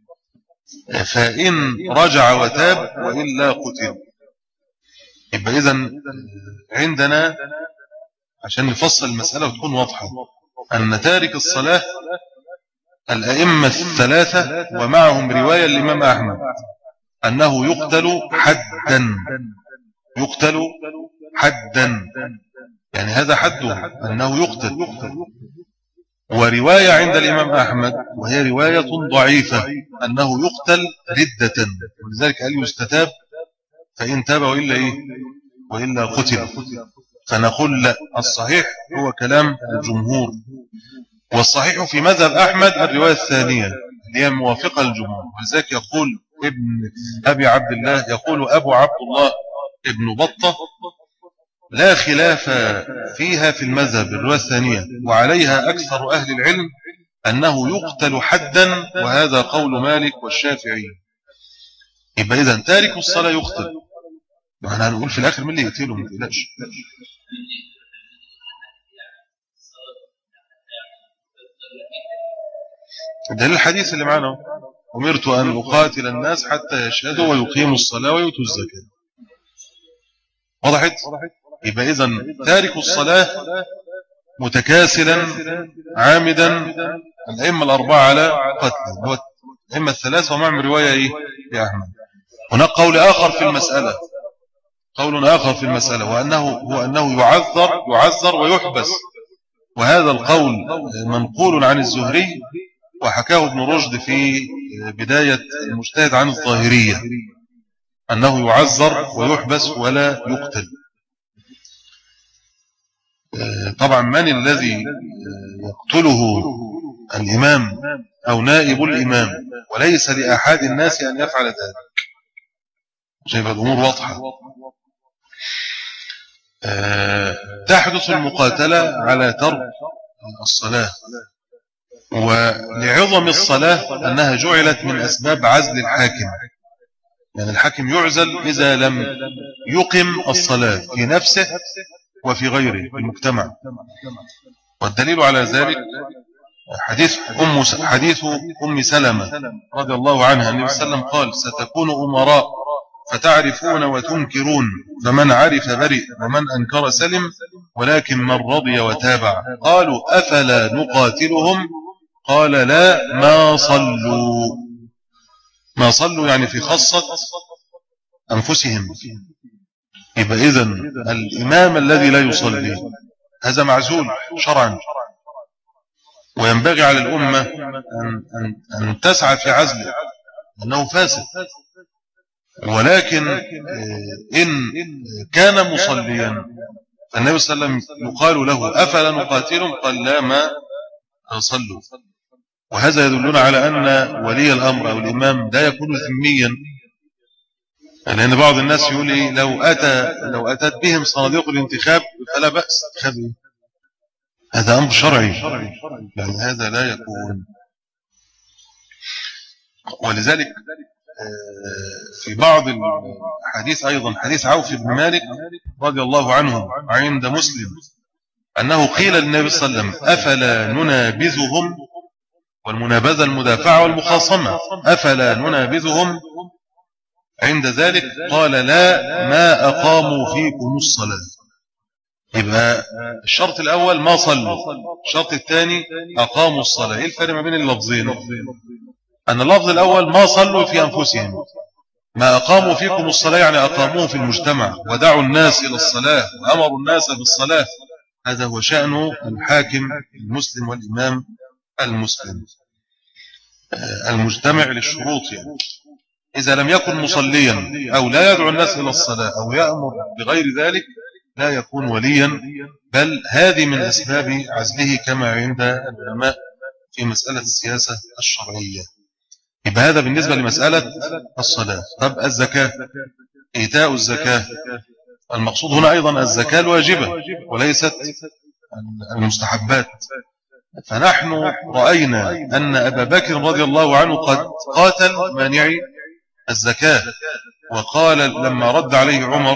فإن رجع وتاب وإلا قتل. يبقى إذن عندنا عشان نفصل المسألة وتكون واضحة أن تارك الصلاة الأئمة الثلاثة ومعهم رواية الإمام أحمد أنه يقتل حدا يقتل حدا يعني هذا حده أنه يقتل. ورواية عند الإمام أحمد وهي رواية ضعيفة أنه يقتل ردة، ولذلك قال يستتاب فإن تاب وإلا إيه وإلا قتل. فنقول لا، الصحيح هو كلام الجمهور، والصحيح في مذهب أحمد الرواية الثانية اللي هي موافقة للجمهور. ولذلك يقول ابن أبي عبد الله يقول أبو عبد الله ابن بطة لا خلاف فيها في المذهب الرواية الثانية، وعليها أكثر أهل العلم أنه يقتل حدا، وهذا قول مالك والشافعي. يبقى إذن تارك الصلاة يقتل. احنا هنقول في الآخر من اللي يقتله ما تقلقش. ده الحديث اللي معنا أمرت أن أقاتل الناس حتى يشهدوا ويقيموا الصلاة ويؤتوا الزكاة. وضحت؟ يبقى إذن تارك الصلاة متكاسلا عامدا الأئمة الأربعة على قتله، الأئمة الثلاثة ومعهم رواية إيه يا أحمد. هناك قول آخر في المسألة قول آخر في المسألة وأنه هو أنه يعذر يعذر ويحبس وهذا القول منقول عن الزهري، وحكاه ابن رشد في بداية المجتهد عن الظاهرية أنه يعذر ويحبس ولا يقتل. طبعا من الذي يقتله؟ الإمام أو نائب الإمام، وليس لأحد الناس أن يفعل ذلك. شايف الأمور واضحة. تحدث المقاتلة على ترك الصلاة، ولعظم الصلاة أنها جعلت من أسباب عزل الحاكم، يعني الحاكم يعزل إذا لم يقم الصلاة في نفسه وفي غيره في المجتمع. والدليل على ذلك حديث أم حديث أم سلمة رضي الله عنها، النبي صلى الله عليه وسلم قال: ستكون أمراء فتعرفون وتنكرون، فمن عرف برئ ومن أنكر سلم، ولكن من رضي وتابع. قالوا: أفلا نقاتلهم؟ قال: لا، ما صلوا. ما صلوا يعني في خاصة أنفسهم. يبقى إذن الإمام الذي لا يصلي هذا معزول شرعا، وينبغي على الأمة أن, أن, أن تسعى في عزله أنه فاسد. ولكن إن كان مصليا النبي صلى الله عليه وسلم يقال له: أفلا نقاتلهم؟ قال: لا، ما صلوا. وهذا يدلنا على أن ولي الأمر أو الإمام لا يكون ذميا، لأن بعض الناس يقول لي لو أتى لو أتت بهم صناديق الانتخاب فلا بأس. هذا أمر شرعي، يعني هذا لا يكون. ولذلك في بعض الحديث أيضا حديث عوف بن مالك رضي الله عنه عند مسلم أنه قيل للنبي صلى الله عليه وسلم: أفلا ننابذهم؟ والمنابذة المدافعة والمخاصمة. أفلا ننابذهم؟ عند ذلك قال: لا، ما أقاموا فيكم الصلاة. يبقى الشرط الأول ما صلوا، الشرط الثاني أقاموا الصلاة. إيه الفرق ما بين اللفظين؟ أن اللفظ الأول ما صلوا في أنفسهم، ما أقاموا فيكم الصلاة يعني أقاموه في المجتمع ودعوا الناس إلى الصلاة وأمروا الناس بالصلاة. هذا هو شأن الحاكم المسلم والإمام المسلم المجتمع للشروط. يعني إذا لم يكن مصليا أو لا يدعو الناس إلى الصلاة أو يأمر بغير ذلك لا يكون وليا، بل هذه من أسباب عزله كما عند العلماء في مسألة السياسة الشرعية. يبقى هذا بالنسبة لمسألة الصلاة. طب الزكاة، إيتاء الزكاة، المقصود هنا أيضا الزكاة الواجبة وليست المستحبات. فنحن رأينا أن أبا بكر رضي الله عنه قد قاتل مانعي الزكاة، وقال لما رد عليه عمر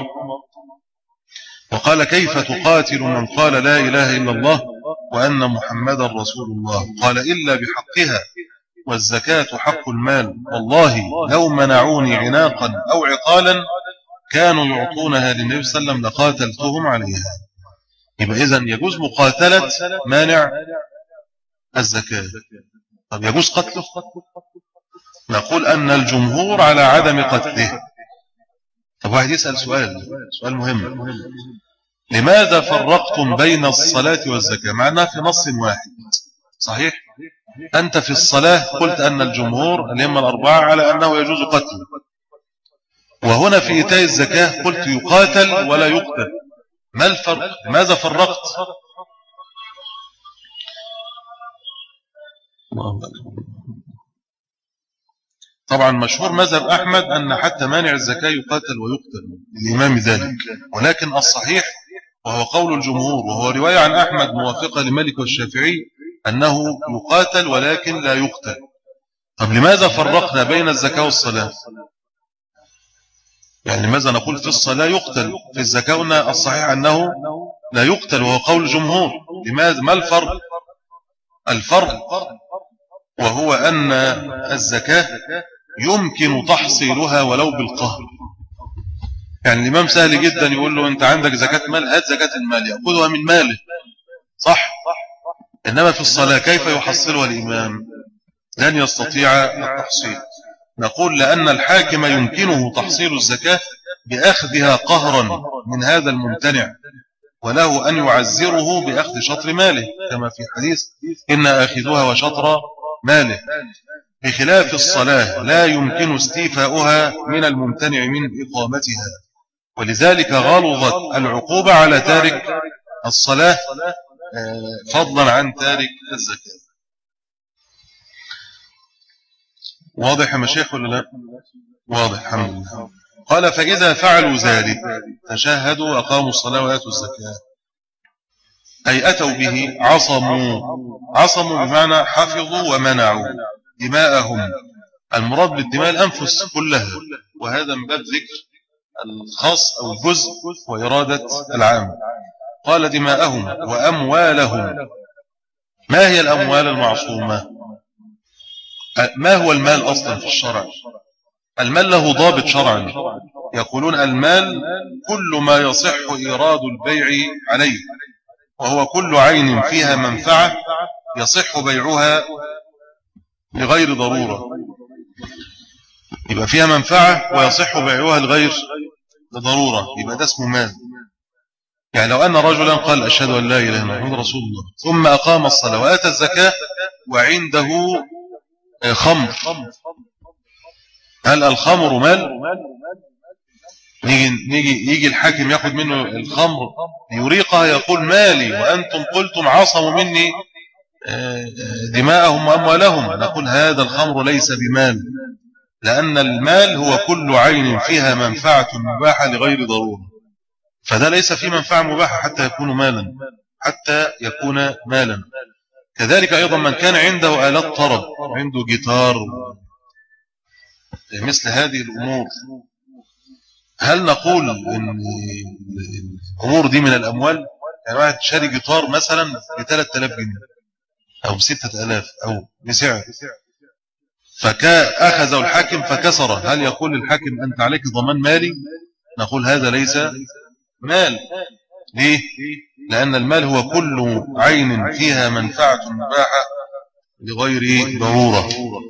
وقال: كيف تقاتل من قال لا إله إلا الله وأن محمدا رسول الله؟ قال: إلا بحقها، والزكاة حق المال، والله لو منعوني عناقا أو عقالا كانوا يعطونها للنبي صلى الله عليه وسلم لقاتلتهم عليها. يبقى إذن يجوز مقاتلة مانع الزكاة. طب يجوز قتله؟ نقول أن الجمهور على عدم قتله. طب واحد يسأل سؤال سؤال مهم: لماذا فرقتم بين الصلاة والزكاة مع أنها في نص واحد؟ صحيح أنت في الصلاة قلت أن الجمهور الأئمة الأربعة على أنه يجوز قتله، وهنا في إيتاء الزكاة قلت يقاتل ولا يقتل. ما الفرق؟ لماذا فرقت؟ طبعا مشهور مذهب أحمد أن حتى مانع الزكاة يقاتل ويقتل الإمام ذلك، ولكن الصحيح وهو قول الجمهور وهو رواية عن أحمد موافقة لمالك والشافعي أنه يقاتل ولكن لا يقتل. طب لماذا فرقنا بين الزكاة والصلاة؟ يعني لماذا نقول في الصلاة يقتل، في الزكاة قلنا الصحيح أنه لا يقتل وهو قول الجمهور؟ لماذا؟ ما الفرق؟ الفرق وهو أن الزكاة يمكن تحصيلها ولو بالقهر. يعني الإمام سهل جدا يقول له: أنت عندك زكاة مال، هات زكاة المال، يأخذها من ماله، صح؟ إنما في الصلاة كيف يحصلها الإمام؟ لن يستطيع التحصيل. نقول لأن الحاكم يمكنه تحصيل الزكاة بأخذها قهرا من هذا الممتنع، وله أن يعزره بأخذ شطر ماله كما في حديث إن آخذها وشطر ماله، بخلاف الصلاة لا يمكن استيفاؤها من الممتنع من إقامتها، ولذلك غلظت العقوبة على تارك الصلاة فضلا عن تارك الزكاة. واضح يا مشايخ ولا لا؟ واضح الحمد لله. قال فإذا فعلوا ذلك تشهدوا وأقاموا الصلاة وآتوا الزكاة، أي أتوا به عصموا عصموا بمعنى حفظوا ومنعوا دماءهم. المراد بالدماء الأنفس كلها، وهذا من باب ذكر الخاص أو الجزء وإرادة العام. قال دماءهم وأموالهم. ما هي الأموال المعصومة؟ ما هو المال أصلا في الشرع؟ المال له ضابط شرعا، يقولون المال كل ما يصح إيراد البيع عليه، وهو كل عين فيها منفعة يصح بيعها لغير ضرورة. يبقى فيها منفعة ويصح بيعها لغير ضرورة، يبقى ده اسمه مال. يعني لو أن رجلا قال أشهد أن لا إله إلا الله محمد رسول الله ثم أقام الصلاة وآتى الزكاة وعنده خمر، هل الخمر مال؟ نيجي, نيجي يجي الحاكم ياخد منه الخمر يريقها يقول مالي، وأنتم قلتم عصموا مني دماءهم وأموالهم. نقول هذا الخمر ليس بمال، لأن المال هو كل عين فيها منفعة مباحة لغير ضرورة، فده ليس فيه منفعة مباحة حتى يكون مالا حتى يكون مالا. كذلك أيضا من كان عنده آلات طرب، عنده جيتار، مثل هذه الأمور، هل نقول إن الأمور دي من الأموال؟ يعني واحد شاري جيتار مثلا بثلاثة آلاف جنيه أو بستة آلاف أو بسعر، فأخذه الحاكم فكسر، هل يقول الحاكم أنت عليك ضمان مالي؟ نقول هذا ليس مال. ليه؟ لأن المال هو كل عين فيها منفعة مباحة لغير ضرورة.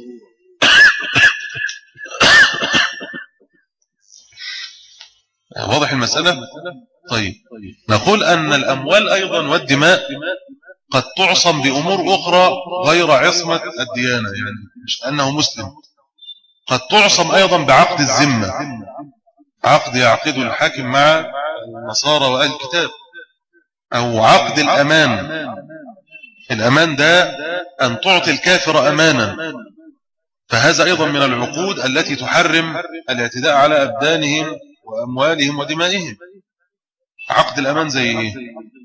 واضح المسألة؟ طيب، نقول أن الأموال أيضا والدماء قد تعصم بأمور أخرى غير عصمة الديانة، يعني مش أنه مسلم، قد تعصم أيضا بعقد الذمة، عقد يعقده الحاكم مع النصارى وأهل الكتاب، أو عقد الأمان. الأمان ده أن تعطي الكافر أمانا، فهذا أيضا من العقود التي تحرم الاعتداء على أبدانهم وأموالهم ودمائهم. عقد الأمان زي إيه؟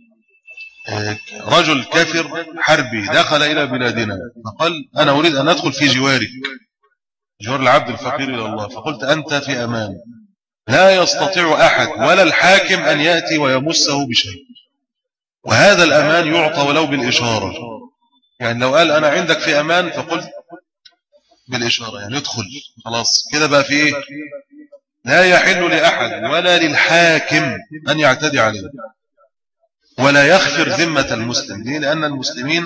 رجل كافر حربي دخل إلى بلادنا فقال أنا أريد أن أدخل في جوارك، جوار العبد الفقير إلى الله، فقلت أنت في أمان، لا يستطيع أحد ولا الحاكم أن يأتي ويمسه بشيء، وهذا الأمان يعطى ولو بالإشارة. يعني لو قال أنا عندك في أمان فقلت بالإشارة، يعني ادخل خلاص كده بقى في إيه؟ لا يحل لأحد ولا للحاكم أن يعتدي عليه ولا يغفر ذمة المسلم. ليه؟ لأن المسلمين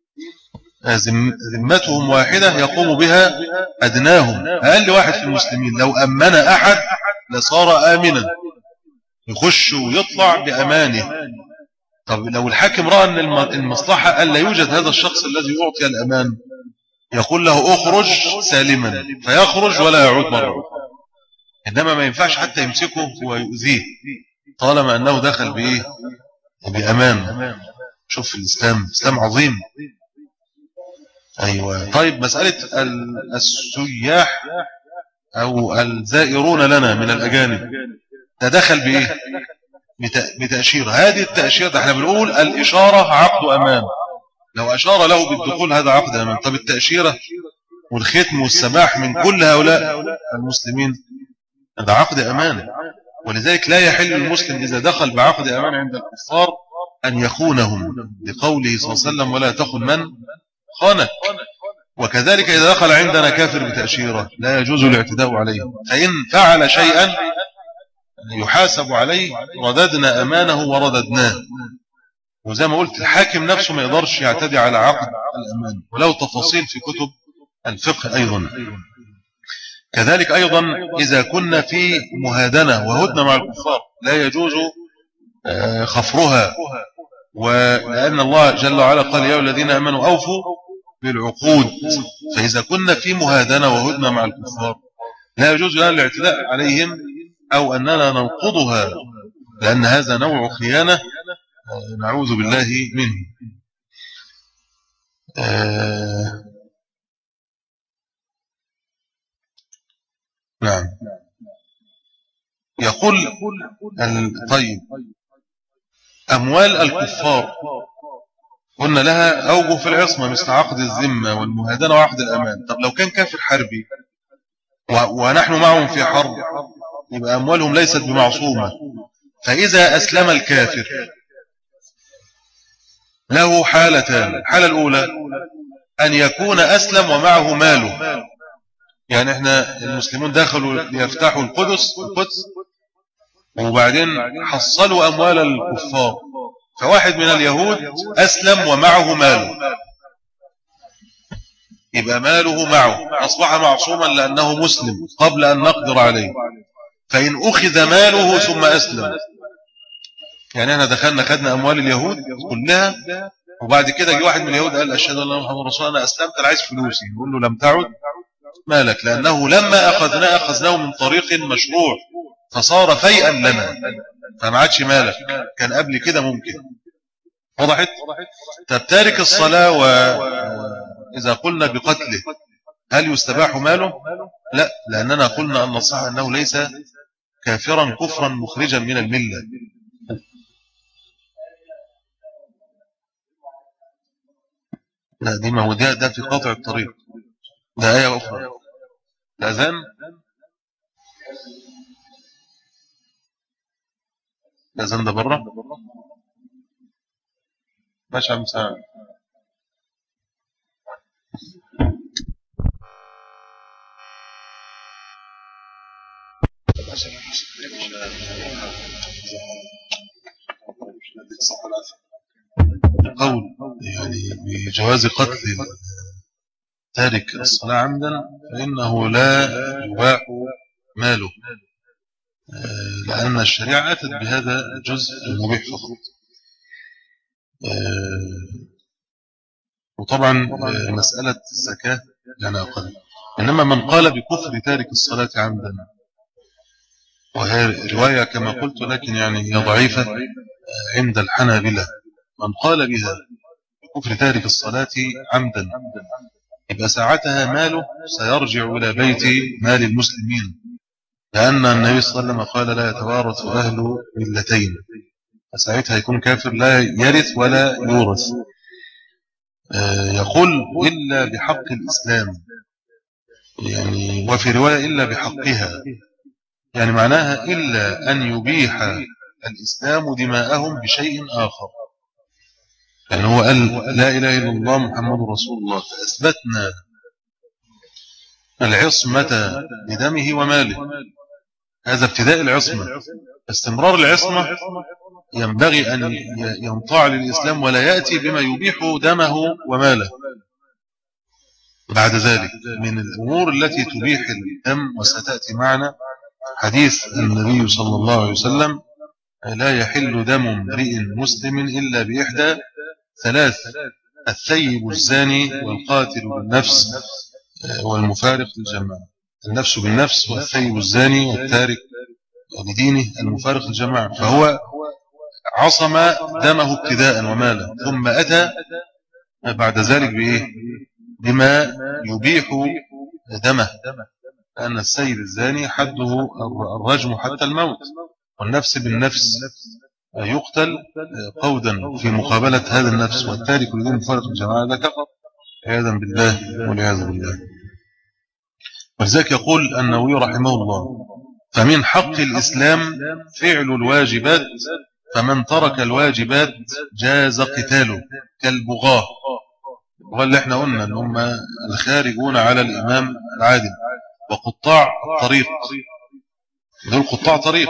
ذمتهم واحدة يقوم بها أدناهم. أقل واحد في المسلمين لو أمن أحد لصار آمنا، يخش ويطلع بأمانه. طب لو الحاكم رأى أن المصلحة ألا يوجد هذا الشخص الذي يعطي الأمان، يقول له أخرج سالما، فيخرج ولا يعود مرة. إنما ما ينفعش حتى يمسكه ويؤذيه طالما أنه دخل بإيه؟ بأمان. شوف الإسلام، إسلام عظيم. أيوة. طيب، مسألة السياح أو الزائرون لنا من الأجانب تدخل بإيه؟ بتأشيرة. هذه التأشيرة احنا بنقول الإشارة عقد أمان، لو أشار له بالدخول هذا عقد أمان. طب التأشيرة والختم والسماح من كل هؤلاء المسلمين هذا عقد أمان. ولذلك لا يحل للمسلم إذا دخل بعقد أمان عند الكفار أن يخونهم، لقوله صلى الله عليه وسلم ولا تخن من خانك. وكذلك إذا دخل عندنا كافر بتأشيرة لا يجوز الاعتداء عليه، فإن فعل شيئا يحاسب عليه رددنا أمانه ورددناه. وزي ما قلت الحاكم نفسه ما يقدرش يعتدي على عقد الأمان، ولو تفاصيل في كتب الفقه أيضا. كذلك أيضا إذا كنا في مهادنة وهدنة مع الكفار لا يجوز خفرها، ولأن الله جل وعلا قال يا الذين آمنوا أوفوا بالعقود. فإذا كنا في مهادنة وهدنة مع الكفار لا يجوز لنا الاعتداء عليهم أو أننا ننقضها، لأن هذا نوع خيانة نعوذ بالله منه. آه نعم. يقول طيب أموال الكفار قلنا لها أوجه في العصمة مثل عقد الذمة والمهادنة وعقد الأمان. طب لو كان كافر حربي ونحن معهم في حرب يبقى أموالهم ليست بمعصومة. فإذا أسلم الكافر له حالتان. الحالة الأولى أن يكون أسلم ومعه ماله، يعني احنا المسلمون دخلوا ليفتحوا القدس القدس وبعدين حصلوا أموال الكفار، فواحد من اليهود أسلم ومعه ماله، يبقى ماله معه أصبح معصوما لأنه مسلم قبل أن نقدر عليه. فإن أخذ ماله ثم أسلم، يعني احنا دخلنا خدنا أموال اليهود كلها وبعد كده جه واحد من اليهود قال أشهد أن لا إله إلا الله رسول الله أنا أسلمت أنا عايز فلوسي، يقول له لم تعد مالك، لأنه لما أخذناه أخذناه من طريق مشروع فصار فيئا لنا فما عادش مالك، كان قبل كده ممكن. وضحت؟ طب تارك الصلاة وإذا قلنا بقتله هل يستباح ماله؟ لا، لأننا قلنا أن الصحة أنه ليس كافرا كفرا مخرجا من الملة. لا دي ما هو ده, ده في قاطع الطريق، ده آية أخرى. الأذان الأذان ده بره ماشي عم ساعة. قول يعني بجواز قتل تارك الصلاة عمدا فإنه لا يباح ماله، لأن الشريعة أتت بهذا الجزء المبيح فقط. وطبعا مسألة الزكاة يعني أقل. إنما من قال بكفر تارك الصلاة عمدا، وهي رواية كما قلت لكن يعني هي ضعيفة عند الحنابلة، من قال بها بكفر تارك الصلاة عمدا يبقى ساعتها ماله سيرجع إلى بيت مال المسلمين، لأن النبي صلى الله عليه وسلم قال لا يتوارث أهل ملتين، فساعتها يكون كافر لا يرث ولا يورث. يقول إلا بحق الإسلام، يعني وفي رواية إلا بحقها، يعني معناها إلا أن يبيح الإسلام دماءهم بشيء آخر. يعني هو قال لا إله إلا الله محمد رسول الله، فأثبتنا العصمة بدمه وماله، هذا ابتداء العصمة. استمرار العصمة ينبغي أن ينطاع للإسلام ولا يأتي بما يبيح دمه وماله بعد ذلك. من الأمور التي تبيح الدم وستأتي معنا حديث النبي صلى الله عليه وسلم لا يحل دم امرئ مسلم إلا بإحدى ثلاث: الثيب الزاني والقاتل بالنفس والمفارق للجماعة. النفس بالنفس والثيب الزاني والتارك لدينه المفارق للجماعة. فهو عصم دمه ابتداء وماله، ثم أتى بعد ذلك بإيه؟ بما يبيح دمه، لأن السيد الزاني حده الرجم حتى الموت، والنفس بالنفس يقتل قودا في مقابلة هذا النفس، والتارك لدين مفارق الجماعة لا كفر عياذا بالله والعياذ بالله. ولذلك يقول النووي رحمه الله فمن حق الإسلام فعل الواجبات، فمن ترك الواجبات جاز قتاله كالبغاة، واللي احنا قلنا ان هم الخارجون على الإمام العادل، وقطاع الطريق، دول قطاع طريق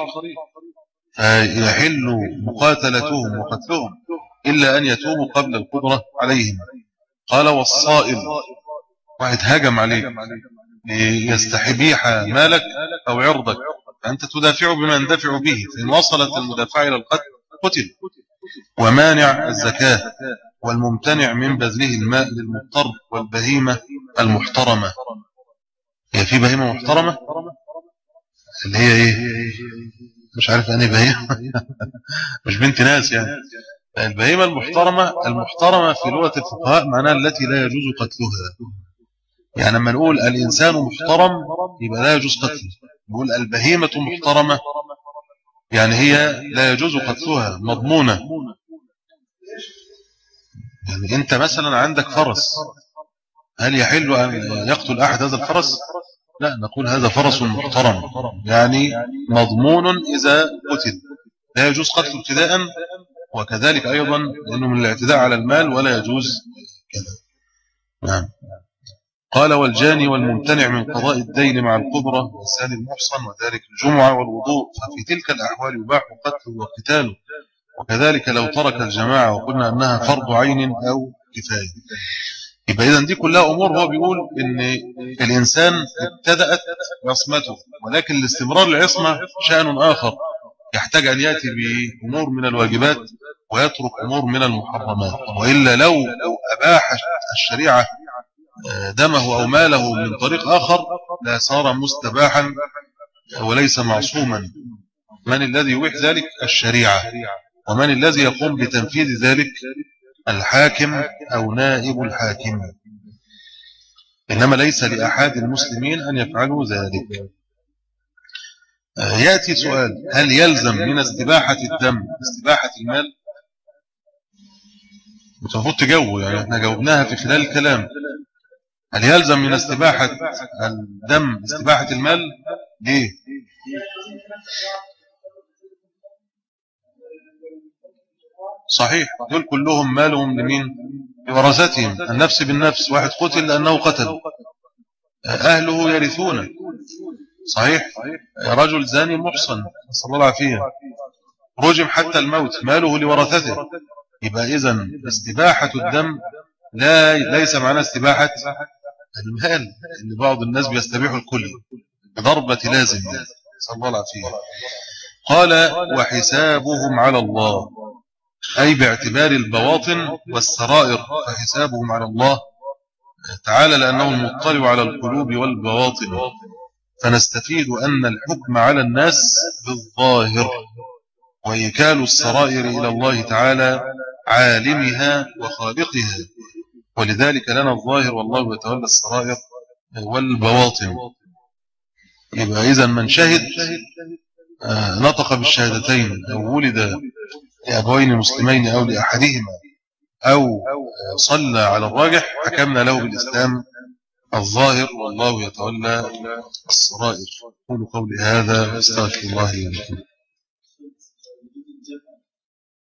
فيحل مقاتلتهم وقتلهم إلا أن يتوبوا قبل القدرة عليهم. قال والصائل، واحد هاجم عليك ليستحبيح مالك أو عرضك، فأنت تدافع بما يندفع به، فإن وصلت المدافع إلى القتل قتل، ومانع الزكاة، والممتنع من بذله الماء للمضطر، والبهيمة المحترمة. هي في بهيمة محترمة اللي هي ايه؟ مش عارف أني بهيمة مش بنت ناس يعني. البهيمة المحترمة، المحترمة في لغة الفقهاء معناها التي لا يجوز قتلها. يعني لما نقول الإنسان محترم يبقى لا يجوز قتله. نقول البهيمة محترمة يعني هي لا يجوز قتلها، مضمونة. يعني أنت مثلا عندك فرس، هل يحل أن يقتل أحد هذا الفرس؟ لا، نقول هذا فرس محترم يعني مضمون إذا قتل، لا يجوز قتله ابتداء، وكذلك أيضا لأنه من الاعتداء على المال ولا يجوز كذا. نعم. قال والجاني والممتنع من قضاء الدين مع القدرة والسال المحصن، وذلك الجمعة والوضوء، ففي تلك الأحوال يباح قتله وقتاله، وكذلك لو ترك الجماعة وقلنا أنها فرض عين أو كفاية. يبقى إذن دي كلها أمور هو بيقول إن الإنسان ابتدأت عصمته، ولكن الاستمرار العصمة شأن آخر، يحتاج أن يأتي بأمور من الواجبات ويترك أمور من المحرمات، وإلا لو أباح الشريعة دمه أو ماله من طريق آخر لا صار مستباحا وليس معصوما. من الذي يبيح ذلك؟ الشريعة. ومن الذي يقوم بتنفيذ ذلك؟ الحاكم أو نائب الحاكم. إنما ليس لأحد المسلمين أن يفعلوا ذلك. يأتي سؤال: هل يلزم من استباحة الدم استباحة المال؟ المفروض تجاوب، يعني احنا جاوبناها في خلال الكلام. هل يلزم من استباحة الدم استباحة المال؟ ليه؟ صحيح، دول كلهم مالهم لمين؟ لورثتهم. النفس بالنفس، واحد قتل لأنه قتل، أهله يرثون. صحيح، رجل زاني محصن صلى الله العافية رجم حتى الموت، ماله لورثته. يبقى إذن استباحة الدم لا ليس معناه استباحة المال، ان بعض الناس بيستبيحوا الكل بضربة لازم صلى الله العافية. قال وحسابهم على الله، أي باعتبار البواطن والسرائر، فحسابهم على الله تعالى لأنه المطلع على القلوب والبواطن. فنستفيد أن الحكم على الناس بالظاهر، وإيكال السرائر إلى الله تعالى عالمها وخالقها، ولذلك لنا الظاهر والله يتولى السرائر والبواطن. يبقى إذن من شهد آه نطق بالشهادتين أو ولد لأبوين مسلمين أو لأحدهما أو آه صلى على الراجح، حكمنا له بالإسلام الظاهر والله يتولى السرائر. قولوا قولي هذا واستغفر الله لي ولكم.